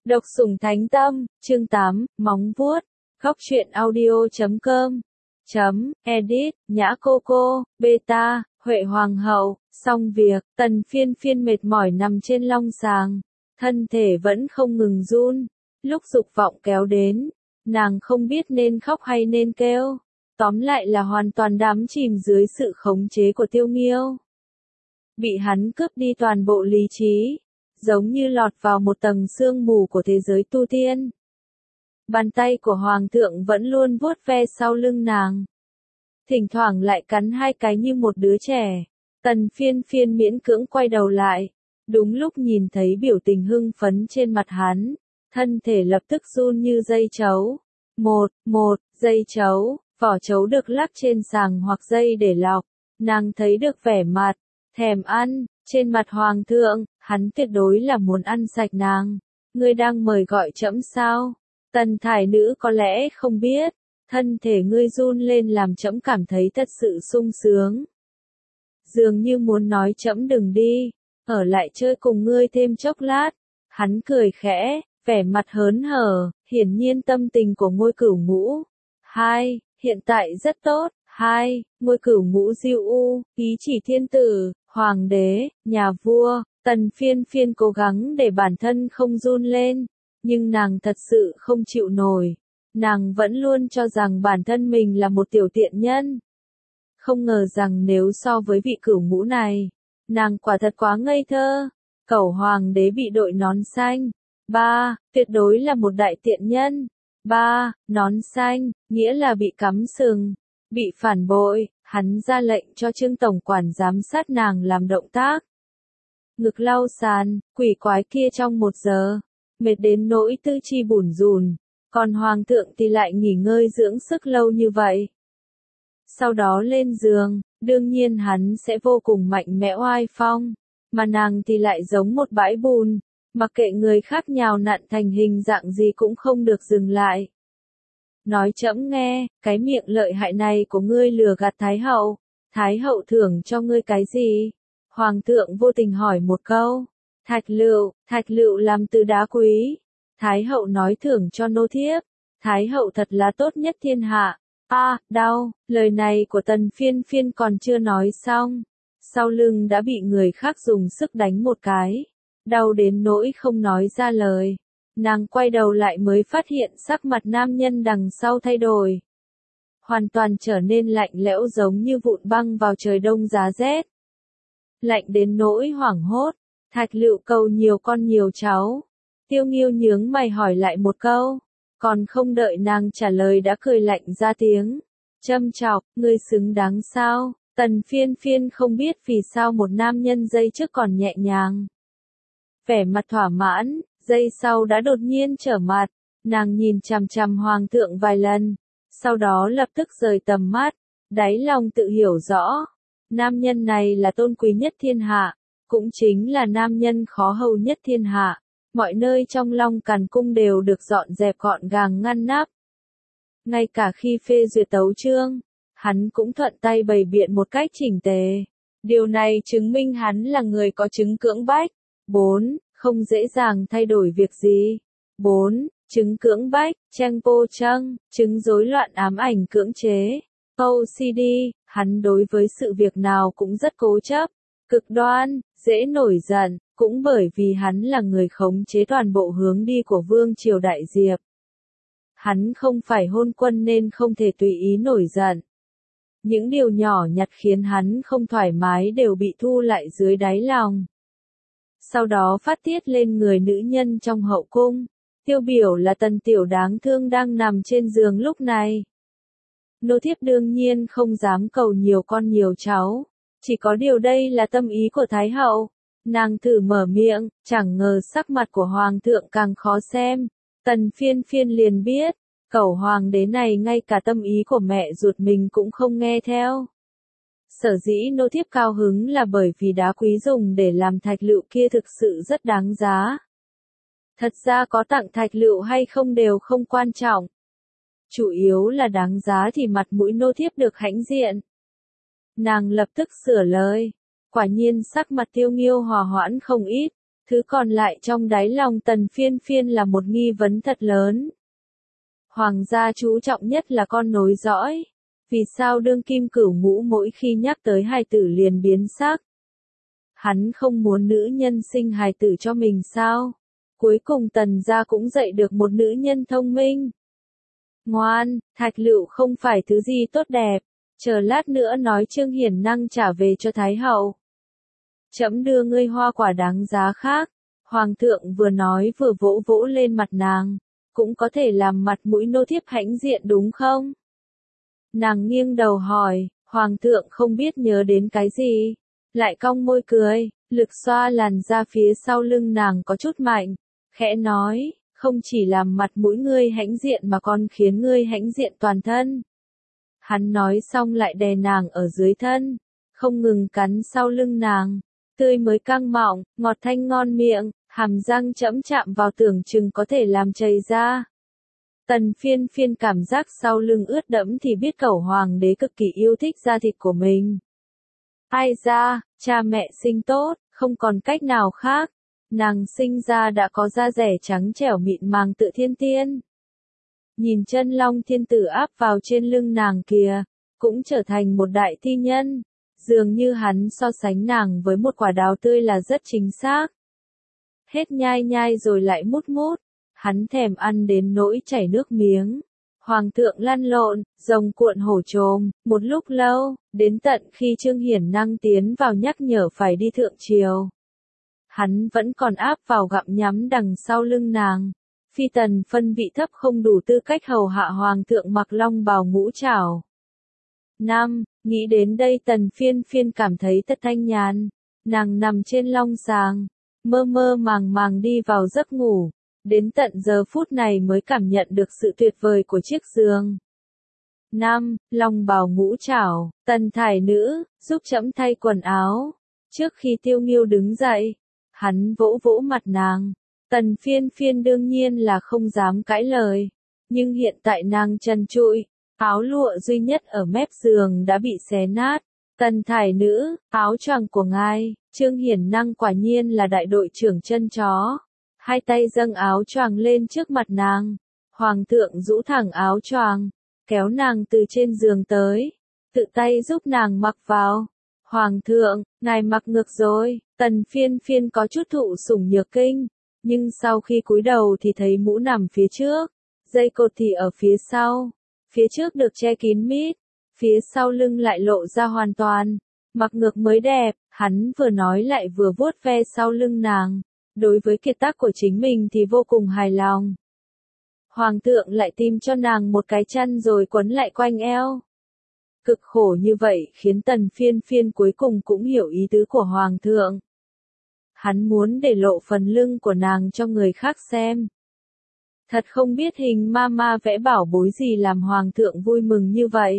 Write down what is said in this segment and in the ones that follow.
Độc sủng thánh tâm, chương 8, móng vuốt. Góc truyện audio.com. Edit, Nhã Coco, Beta, Huệ Hoàng hậu. Xong việc, Tần Phiên Phiên mệt mỏi nằm trên long sàng. Thân thể vẫn không ngừng run. Lúc dục vọng kéo đến, nàng không biết nên khóc hay nên kêu. Tóm lại là hoàn toàn đắm chìm dưới sự khống chế của Tiêu Nghiêu. Bị hắn cướp đi toàn bộ lý trí, giống như lọt vào một tầng sương mù của thế giới tu tiên. Bàn tay của Hoàng thượng vẫn luôn vuốt ve sau lưng nàng. Thỉnh thoảng lại cắn hai cái như một đứa trẻ. Tần Phiên Phiên miễn cưỡng quay đầu lại. Đúng lúc nhìn thấy biểu tình hưng phấn trên mặt hắn, thân thể lập tức run như dây trấu. Một dây trấu, vỏ trấu được lắc trên sàng hoặc dây để lọc. Nàng thấy được vẻ mặt thèm ăn trên mặt Hoàng thượng, hắn tuyệt đối là muốn ăn sạch nàng. Ngươi đang mời gọi trẫm sao? Tần thải nữ có lẽ không biết, thân thể ngươi run lên làm trẫm cảm thấy thật sự sung sướng. Dường như muốn nói trẫm đừng đi, ở lại chơi cùng ngươi thêm chốc lát. Hắn cười khẽ, vẻ mặt hớn hở, hiển nhiên tâm tình của Ngôi Cửu Ngũ. Hiện tại rất tốt. Ngôi Cửu Ngũ diêu u, ý chỉ thiên tử, hoàng đế, nhà vua. Tần Phiên Phiên cố gắng để bản thân không run lên, nhưng nàng thật sự không chịu nổi. Nàng vẫn luôn cho rằng bản thân mình là một tiểu tiện nhân. Không ngờ rằng nếu so với vị Cửu Ngũ này, nàng quả thật quá ngây thơ. Cẩu hoàng đế bị đội nón xanh. Tuyệt đối là một đại tiện nhân. Nón xanh, nghĩa là bị cắm sừng, bị phản bội. Hắn ra lệnh cho Trương tổng quản giám sát nàng làm động tác. Ngực lau sàn, quỷ quái kia trong 1 giờ, mệt đến nỗi tư chi bủn rủn, còn Hoàng thượng thì lại nghỉ ngơi dưỡng sức lâu như vậy. Sau đó lên giường, đương nhiên hắn sẽ vô cùng mạnh mẽ oai phong, mà nàng thì lại giống một bãi bùn, mặc kệ người khác nhào nặn thành hình dạng gì cũng không được dừng lại. Nói trẫm nghe, cái miệng lợi hại này của ngươi lừa gạt Thái hậu thưởng cho ngươi cái gì? Hoàng thượng vô tình hỏi một câu. Thạch lựu làm từ đá quý. Thái hậu nói thưởng cho nô thiếp. Thái hậu thật là tốt nhất thiên hạ. Đau, lời này của Tần Phiên Phiên còn chưa nói xong. Sau lưng đã bị người khác dùng sức đánh một cái. Đau đến nỗi không nói ra lời. Nàng quay đầu lại mới phát hiện sắc mặt nam nhân đằng sau thay đổi. Hoàn toàn trở nên lạnh lẽo giống như vụn băng vào trời đông giá rét. Lạnh đến nỗi hoảng hốt. Thạch lựu cầu nhiều con nhiều cháu. Tiêu Nghiêu nhướng mày hỏi lại một câu. Còn không đợi nàng trả lời đã cười lạnh ra tiếng. Châm chọc, ngươi xứng đáng sao? Tần Phiên Phiên không biết vì sao một nam nhân giây trước còn nhẹ nhàng. Vẻ mặt thỏa mãn, giây sau đã đột nhiên trở mặt. Nàng nhìn chằm chằm Hoàng thượng vài lần. Sau đó lập tức rời tầm mắt. Đáy lòng tự hiểu rõ. Nam nhân này là tôn quý nhất thiên hạ. Cũng chính là nam nhân khó hầu nhất thiên hạ. Mọi nơi trong Long Càn Cung đều được dọn dẹp gọn gàng ngăn nắp. Ngay cả khi phê duyệt tấu chương, hắn cũng thuận tay bày biện một cách chỉnh tề. Điều này chứng minh hắn là người có chứng cưỡng bách. 4. Không dễ dàng thay đổi việc gì. 4. Chứng cưỡng bách, Trang Po Trăng, chứng rối loạn ám ảnh cưỡng chế. OCD, hắn đối với sự việc nào cũng rất cố chấp, cực đoan, dễ nổi giận, cũng bởi vì hắn là người khống chế toàn bộ hướng đi của Vương triều Đại Diệp. Hắn không phải hôn quân nên không thể tùy ý nổi giận. Những điều nhỏ nhặt khiến hắn không thoải mái đều bị thu lại dưới đáy lòng. Sau đó phát tiết lên người nữ nhân trong hậu cung. Tiêu biểu là Tần tiểu đáng thương đang nằm trên giường lúc này. Nô thiếp đương nhiên không dám cầu nhiều con nhiều cháu. Chỉ có điều đây là tâm ý của Thái hậu. Nàng thử mở miệng, chẳng ngờ sắc mặt của Hoàng thượng càng khó xem. Tần Phiên Phiên liền biết, cẩu hoàng đế này ngay cả tâm ý của mẹ ruột mình cũng không nghe theo. Sở dĩ nô thiếp cao hứng là bởi vì đá quý dùng để làm thạch lựu kia thực sự rất đáng giá. Thật ra có tặng thạch lựu hay không đều không quan trọng. Chủ yếu là đáng giá thì mặt mũi nô thiếp được hãnh diện. Nàng lập tức sửa lời. Quả nhiên sắc mặt Tiêu Nghiêu hòa hoãn không ít. Thứ còn lại trong đáy lòng Tần Phiên Phiên là một nghi vấn thật lớn. Hoàng gia chú trọng nhất là con nối dõi. Vì sao đương kim cửu ngũ mỗi khi nhắc tới hài tử liền biến sắc? Hắn không muốn nữ nhân sinh hài tử cho mình sao? Cuối cùng Tần gia cũng dạy được một nữ nhân thông minh. Ngoan, Thạch Lựu không phải thứ gì tốt đẹp. Chờ lát nữa nói Trương Hiển Năng trả về cho Thái hậu. Trẫm đưa ngươi hoa quả đáng giá khác. Hoàng thượng vừa nói vừa vỗ vỗ lên mặt nàng. Cũng có thể làm mặt mũi nô thiếp hãnh diện đúng không? Nàng nghiêng đầu hỏi, Hoàng thượng không biết nhớ đến cái gì. Lại cong môi cười, lực xoa làn da phía sau lưng nàng có chút mạnh. Khẽ nói, không chỉ làm mặt mũi ngươi hãnh diện mà còn khiến ngươi hãnh diện toàn thân. Hắn nói xong lại đè nàng ở dưới thân, không ngừng cắn sau lưng nàng. Tươi mới căng mọng, ngọt thanh ngon miệng, hàm răng chẫm chạm vào tưởng chừng có thể làm chảy ra. Tần Phiên Phiên cảm giác sau lưng ướt đẫm thì biết cẩu hoàng đế cực kỳ yêu thích da thịt của mình. Ai ra, cha mẹ sinh tốt, không còn cách nào khác. Nàng sinh ra đã có da rẻ trắng trẻo mịn màng tự thiên tiên. Nhìn chân long thiên tử áp vào trên lưng nàng kìa, cũng trở thành một đại thi nhân. Dường như hắn so sánh nàng với một quả đào tươi là rất chính xác. Hết nhai nhai rồi lại mút mút, hắn thèm ăn đến nỗi chảy nước miếng. Hoàng thượng lăn lộn, rồng cuộn hổ trồm, một lúc lâu, đến tận khi Trương Hiển Năng tiến vào nhắc nhở phải đi thượng triều. Hắn vẫn còn áp vào gặm nhắm đằng sau lưng nàng. Phi tần phân vị thấp không đủ tư cách hầu hạ hoàng thượng mặc long bào ngũ trảo. Nghĩ đến đây Tần Phiên Phiên cảm thấy thật thanh nhàn. Nàng nằm trên long sàng, mơ mơ màng màng đi vào giấc ngủ. Đến tận giờ phút này mới cảm nhận được sự tuyệt vời của chiếc giường. Long bào ngũ trảo, Tần thải nữ, giúp trẫm thay quần áo. Trước khi Tiêu Nghiêu đứng dậy, hắn vỗ vỗ mặt nàng. Tần Phiên Phiên đương nhiên là không dám cãi lời. Nhưng hiện tại nàng trần trụi, áo lụa duy nhất ở mép giường đã bị xé nát. Tần thải nữ, áo choàng của ngài. Trương Hiển Năng quả nhiên là đại đội trưởng chân chó. Hai tay dâng áo choàng lên trước mặt nàng. Hoàng thượng rũ thẳng áo choàng, kéo nàng từ trên giường tới, tự tay giúp nàng mặc vào. Hoàng thượng, ngài mặc ngược rồi. Tần Phiên Phiên có chút thụ sủng nhược kinh, nhưng sau khi cúi đầu thì thấy mũ nằm phía trước, dây cột thì ở phía sau. Phía trước được che kín mít, phía sau lưng lại lộ ra hoàn toàn. Mặc ngược mới đẹp, hắn vừa nói lại vừa vuốt ve sau lưng nàng. Đối với kiệt tác của chính mình thì vô cùng hài lòng. Hoàng thượng lại tìm cho nàng một cái chăn rồi quấn lại quanh eo. Cực khổ như vậy khiến Tần Phiên Phiên cuối cùng cũng hiểu ý tứ của Hoàng thượng. Hắn muốn để lộ phần lưng của nàng cho người khác xem. Thật không biết hình ma vẽ bảo bối gì làm Hoàng thượng vui mừng như vậy.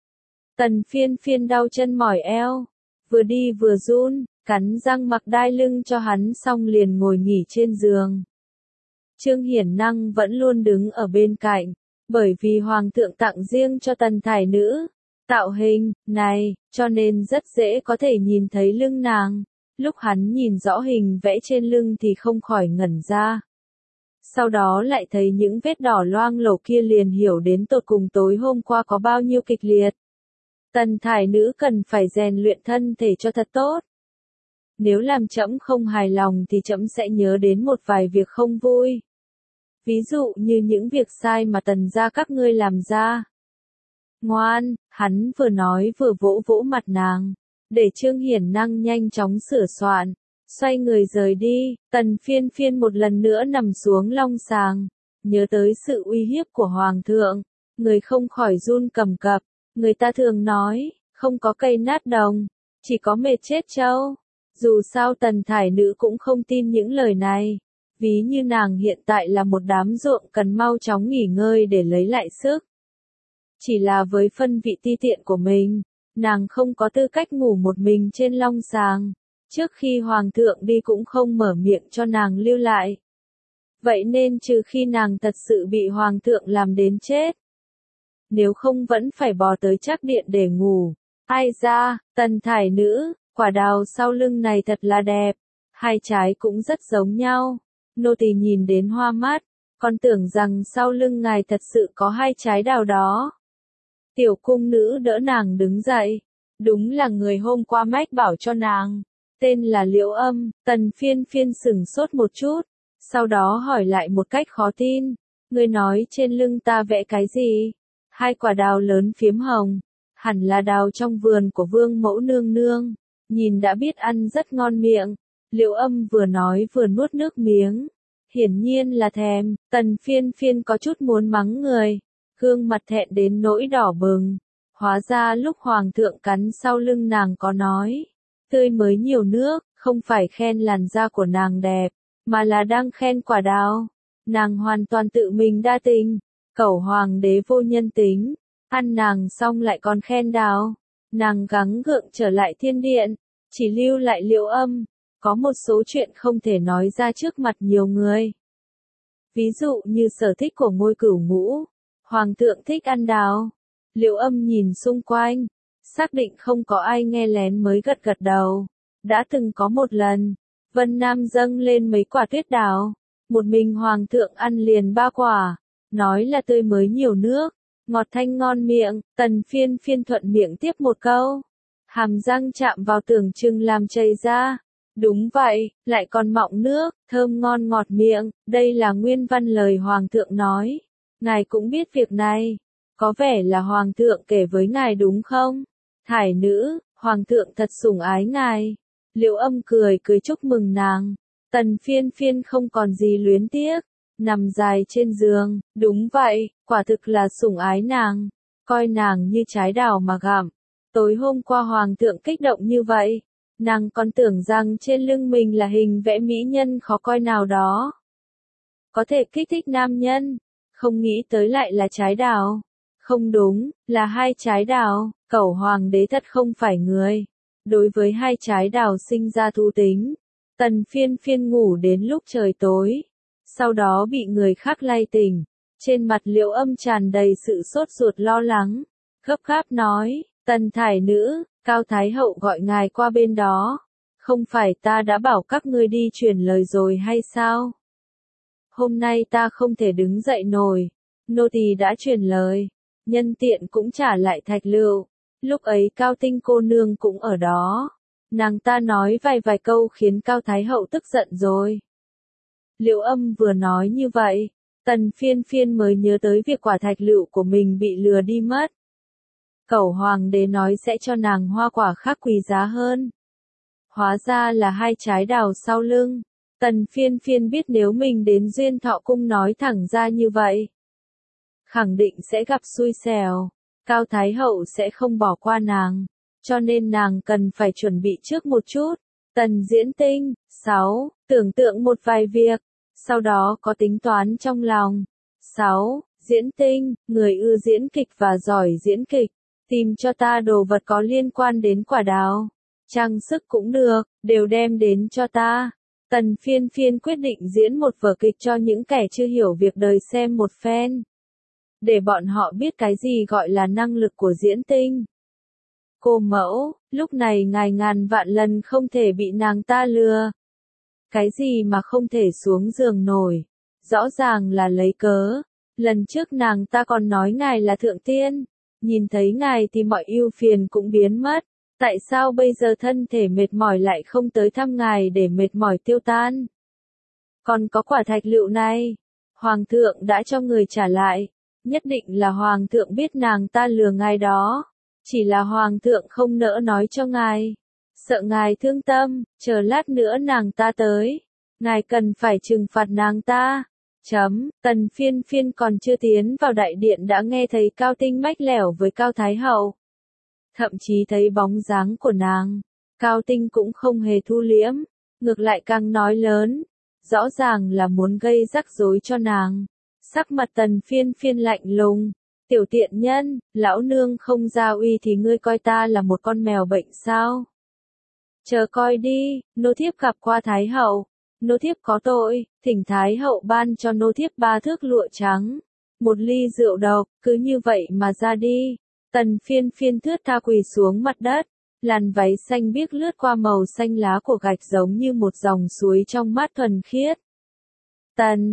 Tần Phiên Phiên đau chân mỏi eo, vừa đi vừa run. Cắn răng mặc đai lưng cho hắn xong liền ngồi nghỉ trên giường. Trương Hiển Năng vẫn luôn đứng ở bên cạnh, bởi vì Hoàng thượng tặng riêng cho Tần thải nữ tạo hình này, cho nên rất dễ có thể nhìn thấy lưng nàng. Lúc hắn nhìn rõ hình vẽ trên lưng thì không khỏi ngẩn ra. Sau đó lại thấy những vết đỏ loang lổ kia liền hiểu đến tột cùng tối hôm qua có bao nhiêu kịch liệt. Tần thải nữ cần phải rèn luyện thân thể cho thật tốt. Nếu làm trẫm không hài lòng thì trẫm sẽ nhớ đến một vài việc không vui. Ví dụ như những việc sai mà Tần gia các ngươi làm ra. Ngoan, hắn vừa nói vừa vỗ vỗ mặt nàng, để Trương Hiển Năng nhanh chóng sửa soạn, xoay người rời đi. Tần Phiên Phiên một lần nữa nằm xuống long sàng, nhớ tới sự uy hiếp của Hoàng thượng, người không khỏi run cầm cập. Người ta thường nói, không có cây nát đồng, chỉ có mệt chết trâu. Dù sao Tần thải nữ cũng không tin những lời này, ví như nàng hiện tại là một đám ruộng cần mau chóng nghỉ ngơi để lấy lại sức. Chỉ là với phân vị ti tiện của mình, nàng không có tư cách ngủ một mình trên long sàng. Trước khi Hoàng thượng đi cũng không mở miệng cho nàng lưu lại. Vậy nên trừ khi nàng thật sự bị Hoàng thượng làm đến chết, nếu không vẫn phải bò tới trác điện để ngủ. Ai ra, Tần thải nữ, quả đào sau lưng này thật là đẹp. Hai trái cũng rất giống nhau. Nô tỳ nhìn đến hoa mắt, còn tưởng rằng sau lưng ngài thật sự có hai trái đào đó. Tiểu cung nữ đỡ nàng đứng dậy. Đúng là người hôm qua mách bảo cho nàng. Tên là Liễu Âm. Tần Phiên Phiên sửng sốt một chút. Sau đó hỏi lại một cách khó tin. Ngươi nói trên lưng ta vẽ cái gì? Hai quả đào lớn phiếm hồng. Hẳn là đào trong vườn của vương mẫu nương nương. Nhìn đã biết ăn rất ngon miệng. Liễu Âm vừa nói vừa nuốt nước miếng. Hiển nhiên là thèm. Tần Phiên Phiên có chút muốn mắng người. Gương mặt thẹn đến nỗi đỏ bừng. Hóa ra lúc hoàng thượng cắn sau lưng nàng có nói. Tươi mới nhiều nước, không phải khen làn da của nàng đẹp, mà là đang khen quả đào. Nàng hoàn toàn tự mình đa tình. Cẩu hoàng đế vô nhân tính. Ăn nàng xong lại còn khen đào. Nàng gắng gượng trở lại thiên điện. Chỉ lưu lại Liễu Âm. Có một số chuyện không thể nói ra trước mặt nhiều người. Ví dụ như sở thích của Ngôi Cửu Ngũ. Hoàng thượng thích ăn đào. Liễu Âm nhìn xung quanh. Xác định không có ai nghe lén mới gật gật đầu. Đã từng có một lần. Vân Nam dâng lên mấy quả tuyết đào. Một mình hoàng thượng ăn liền 3 quả. Nói là tươi mới nhiều nước. Ngọt thanh ngon miệng. Tần Phiên Phiên thuận miệng tiếp một câu. Hàm răng chạm vào tưởng chừng làm chảy ra. Đúng vậy, lại còn mọng nước, thơm ngon ngọt miệng. Đây là nguyên văn lời hoàng thượng nói. Ngài cũng biết việc này. Có vẻ là hoàng thượng kể với ngài đúng không? Thải nữ, hoàng thượng thật sủng ái ngài. Liễu Âm cười chúc mừng nàng. Tần Phiên Phiên không còn gì luyến tiếc. Nằm dài trên giường, đúng vậy, quả thực là sủng ái nàng. Coi nàng như trái đào mà gặm. Tối hôm qua hoàng thượng kích động như vậy. Nàng còn tưởng rằng trên lưng mình là hình vẽ mỹ nhân khó coi nào đó. Có thể kích thích nam nhân. Không nghĩ tới lại là trái đào. Không đúng, là hai trái đào. Cẩu hoàng đế thật không phải người. Đối với hai trái đào sinh ra thú tính. Tần Phiên Phiên ngủ đến lúc trời tối. Sau đó bị người khác lay tỉnh. Trên mặt Liễu Âm tràn đầy sự sốt ruột lo lắng. Gấp gáp nói, Tần thải nữ, Cao Thái Hậu gọi ngài qua bên đó. Không phải ta đã bảo các ngươi đi truyền lời rồi hay sao? Hôm nay ta không thể đứng dậy nổi. Nô tỳ đã truyền lời. Nhân tiện cũng trả lại thạch lựu. Lúc ấy Cao Tinh cô nương cũng ở đó. Nàng ta nói vài câu khiến Cao Thái Hậu tức giận rồi. Liễu Âm vừa nói như vậy, Tần Phiên Phiên mới nhớ tới việc quả thạch lựu của mình bị lừa đi mất. Cẩu hoàng đế nói sẽ cho nàng hoa quả khác quý giá hơn. Hóa ra là hai trái đào sau lưng. Tần Phiên Phiên biết nếu mình đến Duyên Thọ Cung nói thẳng ra như vậy, khẳng định sẽ gặp xui xẻo. Cao Thái Hậu sẽ không bỏ qua nàng. Cho nên nàng cần phải chuẩn bị trước một chút. Tần Diễn Tinh, 6. Tưởng tượng một vài việc. Sau đó có tính toán trong lòng. 6. Diễn Tinh, người ưa diễn kịch và giỏi diễn kịch. Tìm cho ta đồ vật có liên quan đến quả đào. Trang sức cũng được, đều đem đến cho ta. Tần Phiên Phiên quyết định diễn một vở kịch cho những kẻ chưa hiểu việc đời xem một phen. Để bọn họ biết cái gì gọi là năng lực của diễn tinh. Cô mẫu, lúc này ngài ngàn vạn lần không thể bị nàng ta lừa. Cái gì mà không thể xuống giường nổi. Rõ ràng là lấy cớ. Lần trước nàng ta còn nói ngài là thượng tiên. Nhìn thấy ngài thì mọi ưu phiền cũng biến mất. Tại sao bây giờ thân thể mệt mỏi lại không tới thăm ngài để mệt mỏi tiêu tan? Còn có quả thạch lựu này. Hoàng thượng đã cho người trả lại. Nhất định là hoàng thượng biết nàng ta lừa ngài đó. Chỉ là hoàng thượng không nỡ nói cho ngài. Sợ ngài thương tâm, chờ lát nữa nàng ta tới. Ngài cần phải trừng phạt nàng ta. Tần Phiên Phiên còn chưa tiến vào đại điện đã nghe thấy Cao Tinh mách lẻo với Cao Thái Hậu. Thậm chí thấy bóng dáng của nàng. Cao Tinh cũng không hề thu liễm. Ngược lại càng nói lớn. Rõ ràng là muốn gây rắc rối cho nàng. Sắc mặt Tần Phiên Phiên lạnh lùng. Tiểu tiện nhân, lão nương không ra uy thì ngươi coi ta là một con mèo bệnh sao? Chờ coi đi, nô thiếp gặp qua Thái Hậu. Nô thiếp có tội, thỉnh Thái Hậu ban cho nô thiếp 3 thước lụa trắng. 1 ly rượu độc, cứ như vậy mà ra đi. Tần Phiên Phiên thướt tha quỳ xuống mặt đất. Làn váy xanh biếc lướt qua màu xanh lá của gạch giống như một dòng suối trong mát thuần khiết. Tần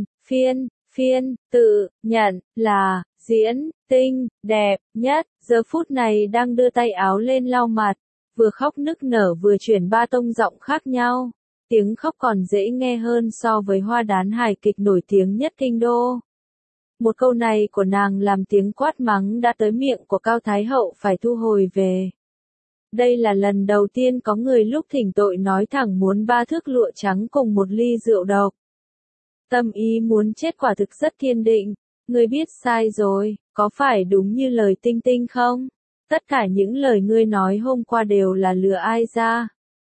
Phiên tự nhận là diễn tinh đẹp nhất, giờ phút này đang đưa tay áo lên lau mặt, vừa khóc nức nở vừa chuyển ba tông giọng khác nhau. Tiếng khóc còn dễ nghe hơn so với hoa đán hài kịch nổi tiếng nhất kinh đô. Một câu này của nàng làm tiếng quát mắng đã tới miệng của Cao Thái Hậu phải thu hồi về. Đây là lần đầu tiên có người lúc thỉnh tội nói thẳng muốn 3 thước lụa trắng cùng một ly rượu độc. Tâm ý muốn chết quả thực rất kiên định. Ngươi biết sai rồi, có phải đúng như lời Tinh Tinh không? Tất cả những lời ngươi nói hôm qua đều là lừa ai ra?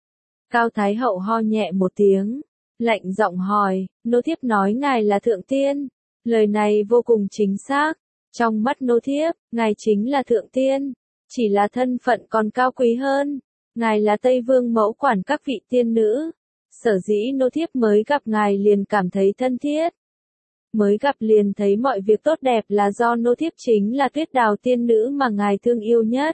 Cao Thái Hậu ho nhẹ một tiếng, lạnh giọng hỏi, nô thiếp nói ngài là thượng tiên. Lời này vô cùng chính xác. Trong mắt nô thiếp, ngài chính là thượng tiên. Chỉ là thân phận còn cao quý hơn. Ngài là Tây Vương mẫu quản các vị tiên nữ. Sở dĩ nô thiếp mới gặp ngài liền cảm thấy thân thiết. Mới gặp liền thấy mọi việc tốt đẹp là do nô thiếp chính là Tuyết Đào tiên nữ mà ngài thương yêu nhất.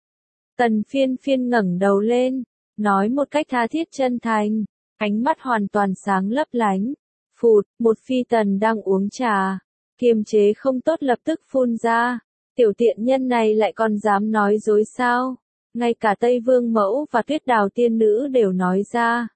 Tần Phiên ngẩng đầu lên, nói một cách tha thiết chân thành, ánh mắt hoàn toàn sáng lấp lánh. Phụt, một phi tần đang uống trà, kiềm chế không tốt lập tức phun ra. Tiểu tiện nhân này lại còn dám nói dối sao? Ngay cả Tây Vương mẫu và Tuyết Đào tiên nữ đều nói ra.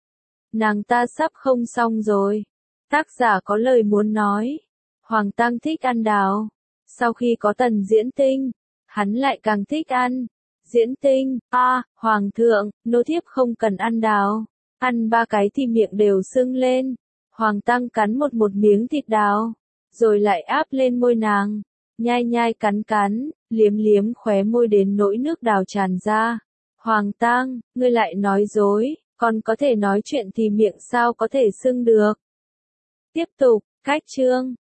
Nàng ta sắp không xong rồi. Tác giả có lời muốn nói. Hoàng Tăng thích ăn đào. Sau khi có Tần Diễn Tinh, hắn lại càng thích ăn. Diễn Tinh, Hoàng thượng, nô thiếp không cần ăn đào. Ăn 3 cái thì miệng đều sưng lên. Hoàng Tăng cắn một miếng thịt đào, rồi lại áp lên môi nàng. Nhai cắn, liếm khóe môi đến nỗi nước đào tràn ra. Hoàng Tăng, ngươi lại nói dối, còn có thể nói chuyện thì miệng sao có thể sưng được. Tiếp tục, cách chương.